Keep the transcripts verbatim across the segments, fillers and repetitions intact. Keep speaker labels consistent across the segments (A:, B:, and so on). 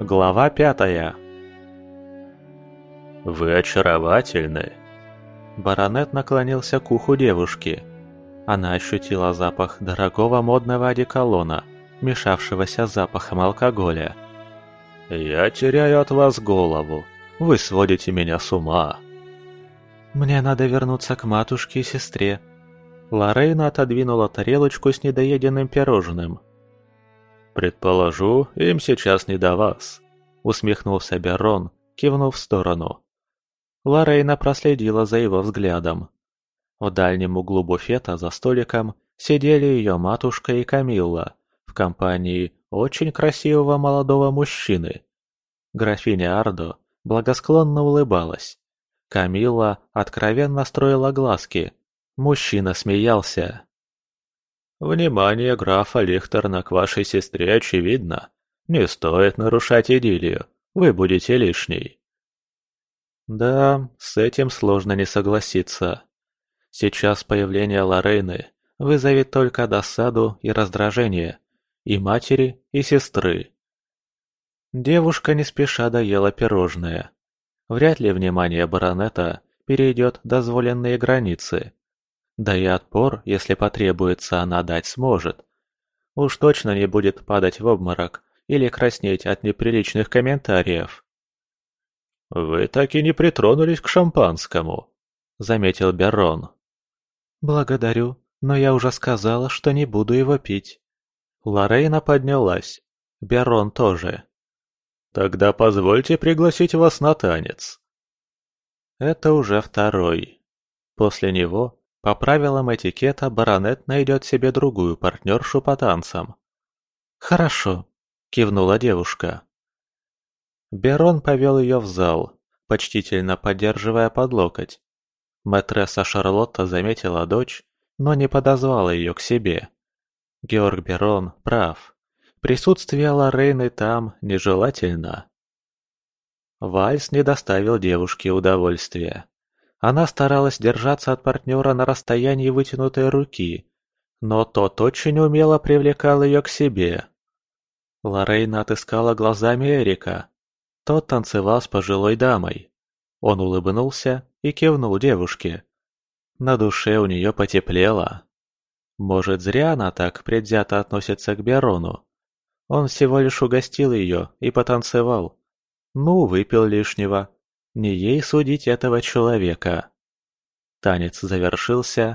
A: Глава пятая. «Вы очаровательны!» Баронет наклонился к уху девушки. Она ощутила запах дорогого модного одеколона, мешавшегося с запахом алкоголя. «Я теряю от вас голову. Вы сводите меня с ума!» «Мне надо вернуться к матушке и сестре». Лорейна отодвинула тарелочку с недоеденным пирожным. «Предположу, им сейчас не до вас», — усмехнулся Берон, кивнув в сторону. Лорейна проследила за его взглядом. В дальнем углу буфета за столиком сидели ее матушка и Камилла в компании очень красивого молодого мужчины. Графиня Ардо благосклонно улыбалась. Камилла откровенно строила глазки. Мужчина смеялся. «Внимание графа Лихтерна к вашей сестре очевидно. Не стоит нарушать идиллию, вы будете лишней». Да, с этим сложно не согласиться. Сейчас появление Лорейны вызовет только досаду и раздражение и матери, и сестры. Девушка не спеша доела пирожное. Вряд ли внимание баронета перейдет дозволенные границы. Да и отпор, если потребуется, она дать сможет. Уж точно не будет падать в обморок или краснеть от неприличных комментариев. «Вы так и не притронулись к шампанскому», — заметил Берон. «Благодарю, но я уже сказала, что не буду его пить». Лорейна поднялась. Берон тоже. «Тогда позвольте пригласить вас на танец». Это уже второй. После него, по правилам этикета, баронет найдет себе другую партнершу по танцам. «Хорошо», — кивнула девушка. Берон повел ее в зал, почтительно поддерживая под локоть. Мэтресса Шарлотта заметила дочь, но не подозвала ее к себе. Георг Берон прав. Присутствие Лорейны там нежелательно. Вальс не доставил девушке удовольствия. Она старалась держаться от партнера на расстоянии вытянутой руки, но тот очень умело привлекал ее к себе. Лорейна отыскала глазами Эрика. Тот танцевал с пожилой дамой. Он улыбнулся и кивнул девушке. На душе у нее потеплело. Может, зря она так предвзято относится к Берону. Он всего лишь угостил ее и потанцевал. Ну, выпил лишнего. Не ей судить этого человека. Танец завершился.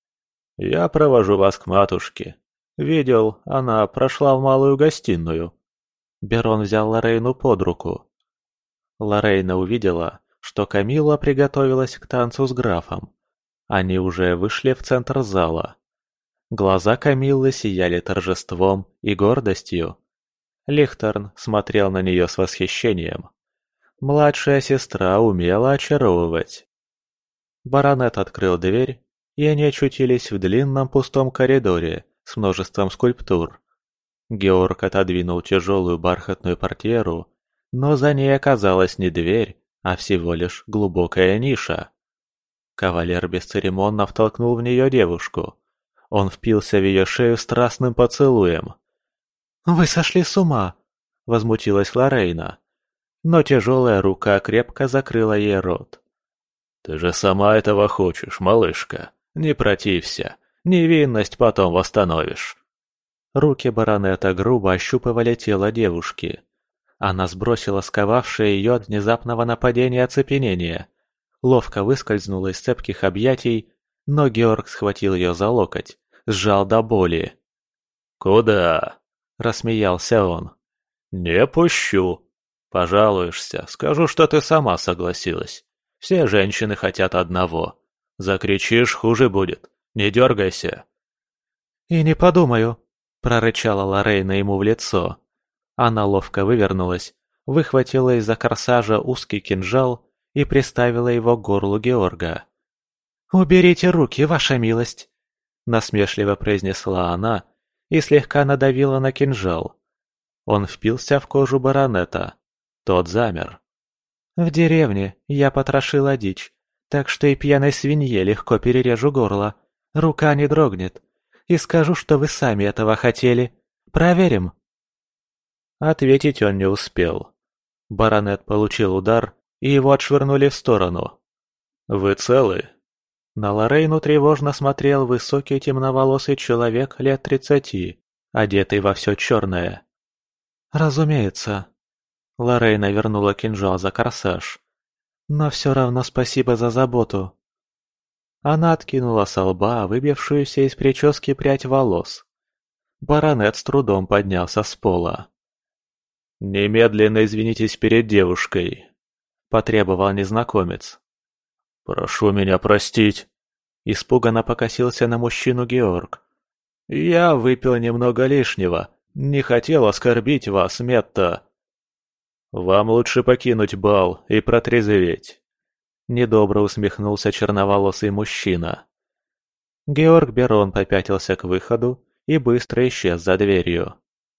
A: «Я провожу вас к матушке. Видел, она прошла в малую гостиную». Берон взял Лорейну под руку. Лорейна увидела, что Камилла приготовилась к танцу с графом. Они уже вышли в центр зала. Глаза Камиллы сияли торжеством и гордостью. Лихтерн смотрел на нее с восхищением. Младшая сестра умела очаровывать. Баронет открыл дверь, и они очутились в длинном пустом коридоре с множеством скульптур. Георг отодвинул тяжелую бархатную портьеру, но за ней оказалась не дверь, а всего лишь глубокая ниша. Кавалер бесцеремонно втолкнул в нее девушку. Он впился в ее шею страстным поцелуем. «Вы сошли с ума!» — возмутилась Лорейна. Но тяжелая рука крепко закрыла ей рот. «Ты же сама этого хочешь, малышка. Не протився. Невинность потом восстановишь». Руки баронета грубо ощупывали тело девушки. Она сбросила сковавшее ее от внезапного нападения оцепенение. Ловко выскользнула из цепких объятий, но Георг схватил ее за локоть, сжал до боли. «Куда?» – рассмеялся он. «Не пущу. Пожалуешься, скажу, что ты сама согласилась. Все женщины хотят одного. Закричишь, хуже будет. Не дергайся». «И не подумаю», – прорычала Лорейна ему в лицо. Она ловко вывернулась, выхватила из-за корсажа узкий кинжал и приставила его к горлу Георга. «Уберите руки, ваша милость!» – насмешливо произнесла она и слегка надавила на кинжал. Он впился в кожу баронета. Тот замер. «В деревне я потрошила дичь, так что и пьяной свинье легко перережу горло. Рука не дрогнет. И скажу, что вы сами этого хотели. Проверим?» Ответить он не успел. Баронет получил удар, и его отшвырнули в сторону. «Вы целы?» На Лорейну тревожно смотрел высокий темноволосый человек лет тридцати, одетый во все черное. «Разумеется». Лорейна вернула кинжал за корсаж. «Но все равно спасибо за заботу». Она откинула со лба выбившуюся из прически прядь волос. Баронет с трудом поднялся с пола. «Немедленно извинитесь перед девушкой», — потребовал незнакомец. «Прошу меня простить», — испуганно покосился на мужчину Георг. «Я выпил немного лишнего, не хотел оскорбить вас, Метта». «Вам лучше покинуть бал и протрезветь», — недобро усмехнулся черноволосый мужчина. Георг Берон попятился к выходу и быстро исчез за дверью.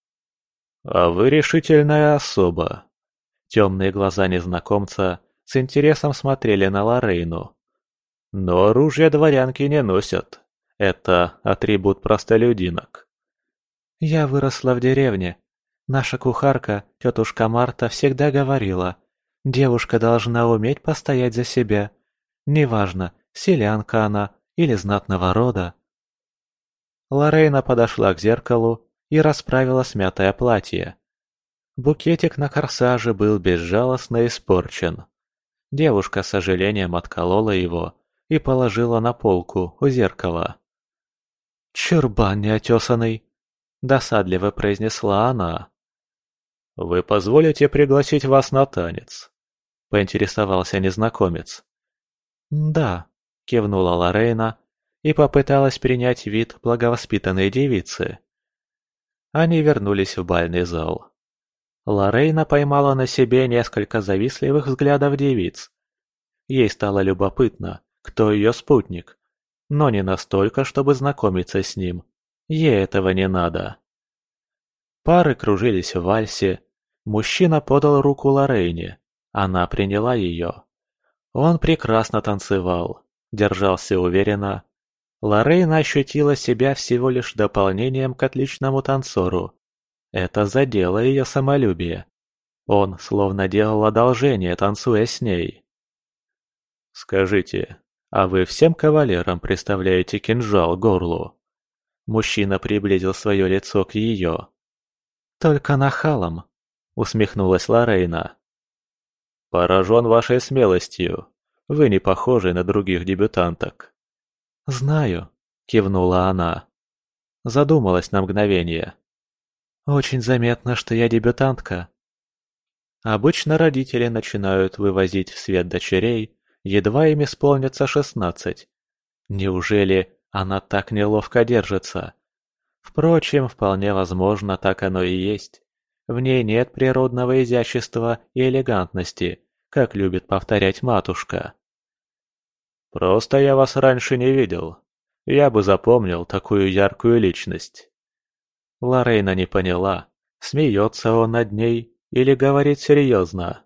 A: «А вы решительная особа». Темные глаза незнакомца с интересом смотрели на Лорейну. «Но оружие дворянки не носят. Это атрибут простолюдинок». «Я выросла в деревне. Наша кухарка, тетушка Марта, всегда говорила, девушка должна уметь постоять за себя. Неважно, селянка она или знатного рода». Лорейна подошла к зеркалу и расправила смятое платье. Букетик на корсаже был безжалостно испорчен. Девушка с сожалением отколола его и положила на полку у зеркала. «Чурбан неотесанный!» – досадливо произнесла она. «Вы позволите пригласить вас на танец?» – поинтересовался незнакомец. «Да», – кивнула Лорейна и попыталась принять вид благовоспитанной девицы. Они вернулись в бальный зал. Лорейна поймала на себе несколько завистливых взглядов девиц. Ей стало любопытно, кто ее спутник, но не настолько, чтобы знакомиться с ним. Ей этого не надо. Пары кружились в вальсе. Мужчина подал руку Лорейне. Она приняла ее. Он прекрасно танцевал, держался уверенно. Лорейна ощутила себя всего лишь дополнением к отличному танцору. Это задело ее самолюбие. Он словно делал одолжение, танцуя с ней. «Скажите, а вы всем кавалерам приставляете кинжал к горлу?» Мужчина приблизил свое лицо к ее. «Только нахалам», — усмехнулась Лорейна. «Поражен вашей смелостью. Вы не похожи на других дебютанток». «Знаю», — кивнула она. Задумалась на мгновение. «Очень заметно, что я дебютантка». Обычно родители начинают вывозить в свет дочерей, едва им исполнится шестнадцать. Неужели она так неловко держится? Впрочем, вполне возможно, так оно и есть. В ней нет природного изящества и элегантности, как любит повторять матушка. «Просто я вас раньше не видел. Я бы запомнил такую яркую личность». Лорейна не поняла, смеется он над ней или говорит серьезно.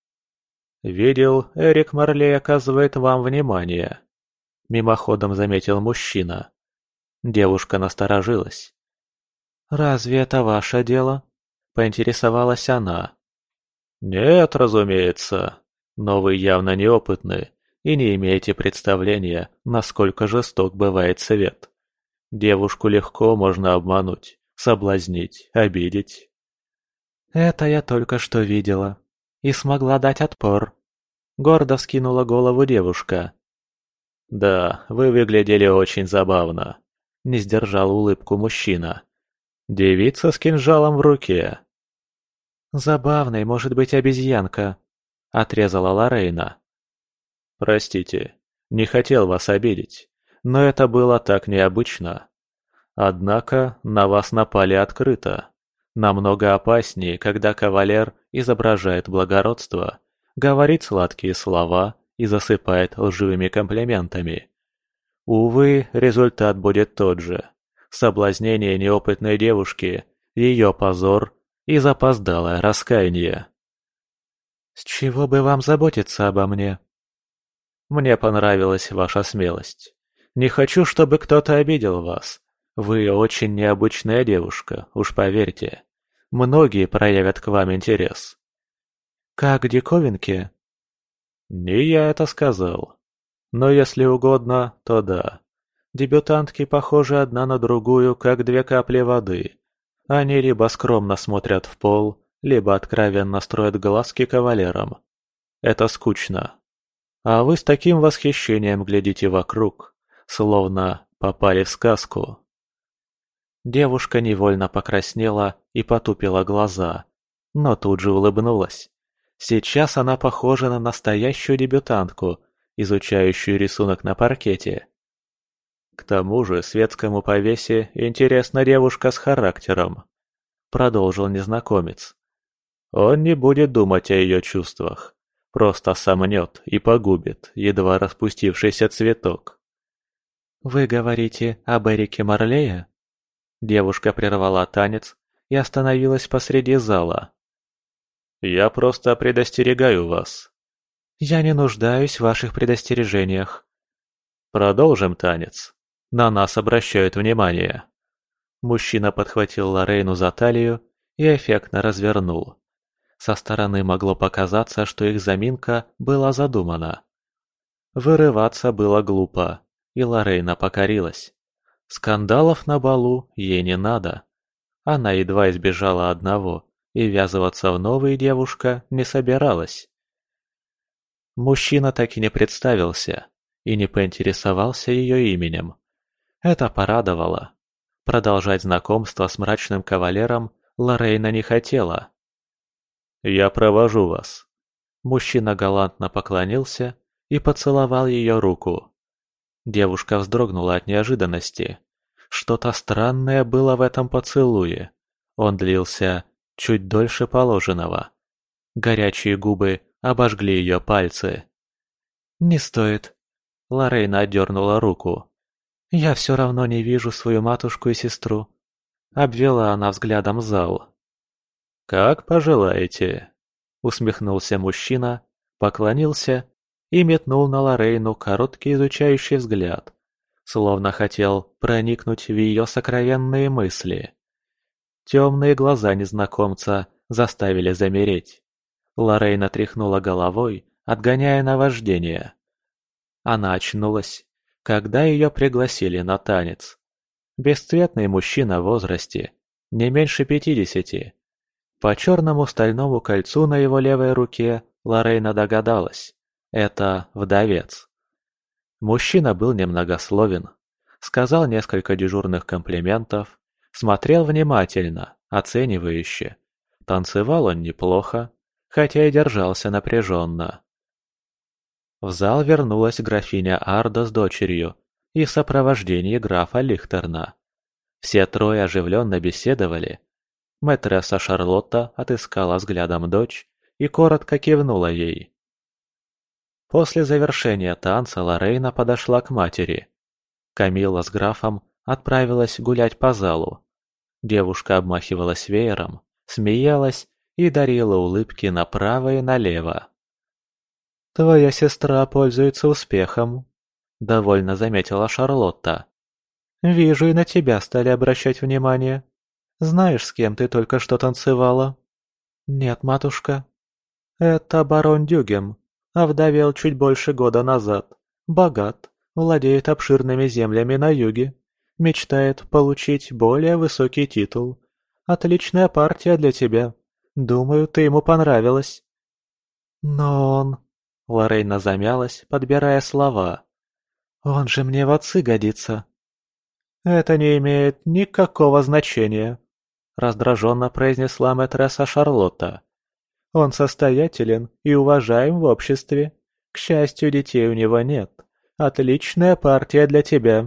A: «Видел, Эрик Марлей оказывает вам внимание», — мимоходом заметил мужчина. Девушка насторожилась. «Разве это ваше дело?» — поинтересовалась она. «Нет, разумеется, но вы явно неопытны и не имеете представления, насколько жесток бывает свет. Девушку легко можно обмануть, соблазнить, обидеть». «Это я только что видела. И смогла дать отпор». Гордо вскинула голову девушка. «Да, вы выглядели очень забавно», — не сдержал улыбку мужчина. «Девица с кинжалом в руке». «Забавной может быть обезьянка», — отрезала Лорейна. «Простите, не хотел вас обидеть, но это было так необычно. Однако на вас напали открыто. Намного опаснее, когда кавалер изображает благородство, говорит сладкие слова и засыпает лживыми комплиментами. Увы, результат будет тот же. Соблазнение неопытной девушки, ее позор и запоздалое раскаяние. «С чего бы вам заботиться обо мне?» «Мне понравилась ваша смелость. Не хочу, чтобы кто-то обидел вас. Вы очень необычная девушка, уж поверьте. многие проявят к вам интерес. Как диковинки? Не я это сказал. Но если угодно, то да. Дебютантки похожи одна на другую, как две капли воды. Они либо скромно смотрят в пол, либо откровенно строят глазки кавалерам. Это скучно. А вы с таким восхищением глядите вокруг, словно попали в сказку. Девушка невольно покраснела и потупила глаза, но тут же улыбнулась. Сейчас она похожа на настоящую дебютантку, изучающую рисунок на паркете. К тому же светскому повесе интересна девушка с характером, продолжил незнакомец. Он не будет думать о ее чувствах, просто сомнет и погубит едва распустившийся цветок. «Вы говорите об Эрике Марлее?» Девушка прервала танец и остановилась посреди зала. «Я просто предостерегаю вас». «Я не нуждаюсь в ваших предостережениях». «Продолжим танец. На нас обращают внимание». Мужчина подхватил Лорейну за талию и эффектно развернул. Со стороны могло показаться, что их заминка была задумана. Вырываться было глупо, и Лорейна покорилась. Скандалов на балу ей не надо. Она едва избежала одного, и ввязываться в новые девушка не собиралась. Мужчина так и не представился, и не поинтересовался ее именем. Это порадовало. Продолжать знакомство с мрачным кавалером Лорейна не хотела. «Я провожу вас». Мужчина галантно поклонился и поцеловал ее руку. Девушка вздрогнула от неожиданности. Что-то странное было в этом поцелуе. Он длился чуть дольше положенного. Горячие губы обожгли ее пальцы. «Не стоит». Лорейна отдернула руку. «Я все равно не вижу свою матушку и сестру». Обвела она взглядом зал. «Как пожелаете», — усмехнулся мужчина, поклонился и метнул на Лорейну короткий изучающий взгляд, словно хотел проникнуть в ее сокровенные мысли. Темные глаза незнакомца заставили замереть. Лорейна тряхнула головой, отгоняя наваждение. Она очнулась, когда ее пригласили на танец. Бесцветный мужчина в возрасте, не меньше пятидесяти. По черному стальному кольцу на его левой руке Лорейна догадалась. Это вдовец. Мужчина был немногословен, сказал несколько дежурных комплиментов, смотрел внимательно, оценивающе. Танцевал он неплохо, хотя и держался напряженно. В зал вернулась графиня Арда с дочерью и в сопровождении графа Лихтерна. Все трое оживленно беседовали. Мэтресса Шарлотта отыскала взглядом дочь и коротко кивнула ей. После завершения танца Лорейна подошла к матери. Камилла с графом отправилась гулять по залу. Девушка обмахивалась веером, смеялась и дарила улыбки направо и налево. «Твоя сестра пользуется успехом», — довольно заметила Шарлотта. «Вижу, и на тебя стали обращать внимание. Знаешь, с кем ты только что танцевала?» «Нет, матушка». «Это барон Дюгем. Овдовел чуть больше года назад. Богат, владеет обширными землями на юге. Мечтает получить более высокий титул. Отличная партия для тебя. Думаю, ты ему понравилась». «Но он...» Лорейна замялась, подбирая слова. «Он же мне в отцы годится». «Это не имеет никакого значения», — раздраженно произнесла мэтресса Шарлотта. «Он состоятелен и уважаем в обществе. К счастью, детей у него нет. Отличная партия для тебя».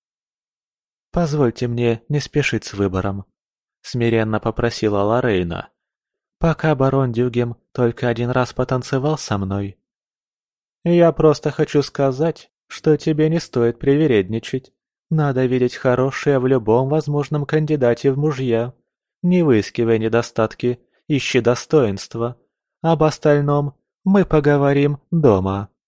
A: «Позвольте мне не спешить с выбором», — смиренно попросила Лорейна. «Пока барон Дюгем только один раз потанцевал со мной». «Я просто хочу сказать, что тебе не стоит привередничать. Надо видеть хорошее в любом возможном кандидате в мужья. Не выискивай недостатки, ищи достоинства. Об остальном мы поговорим дома».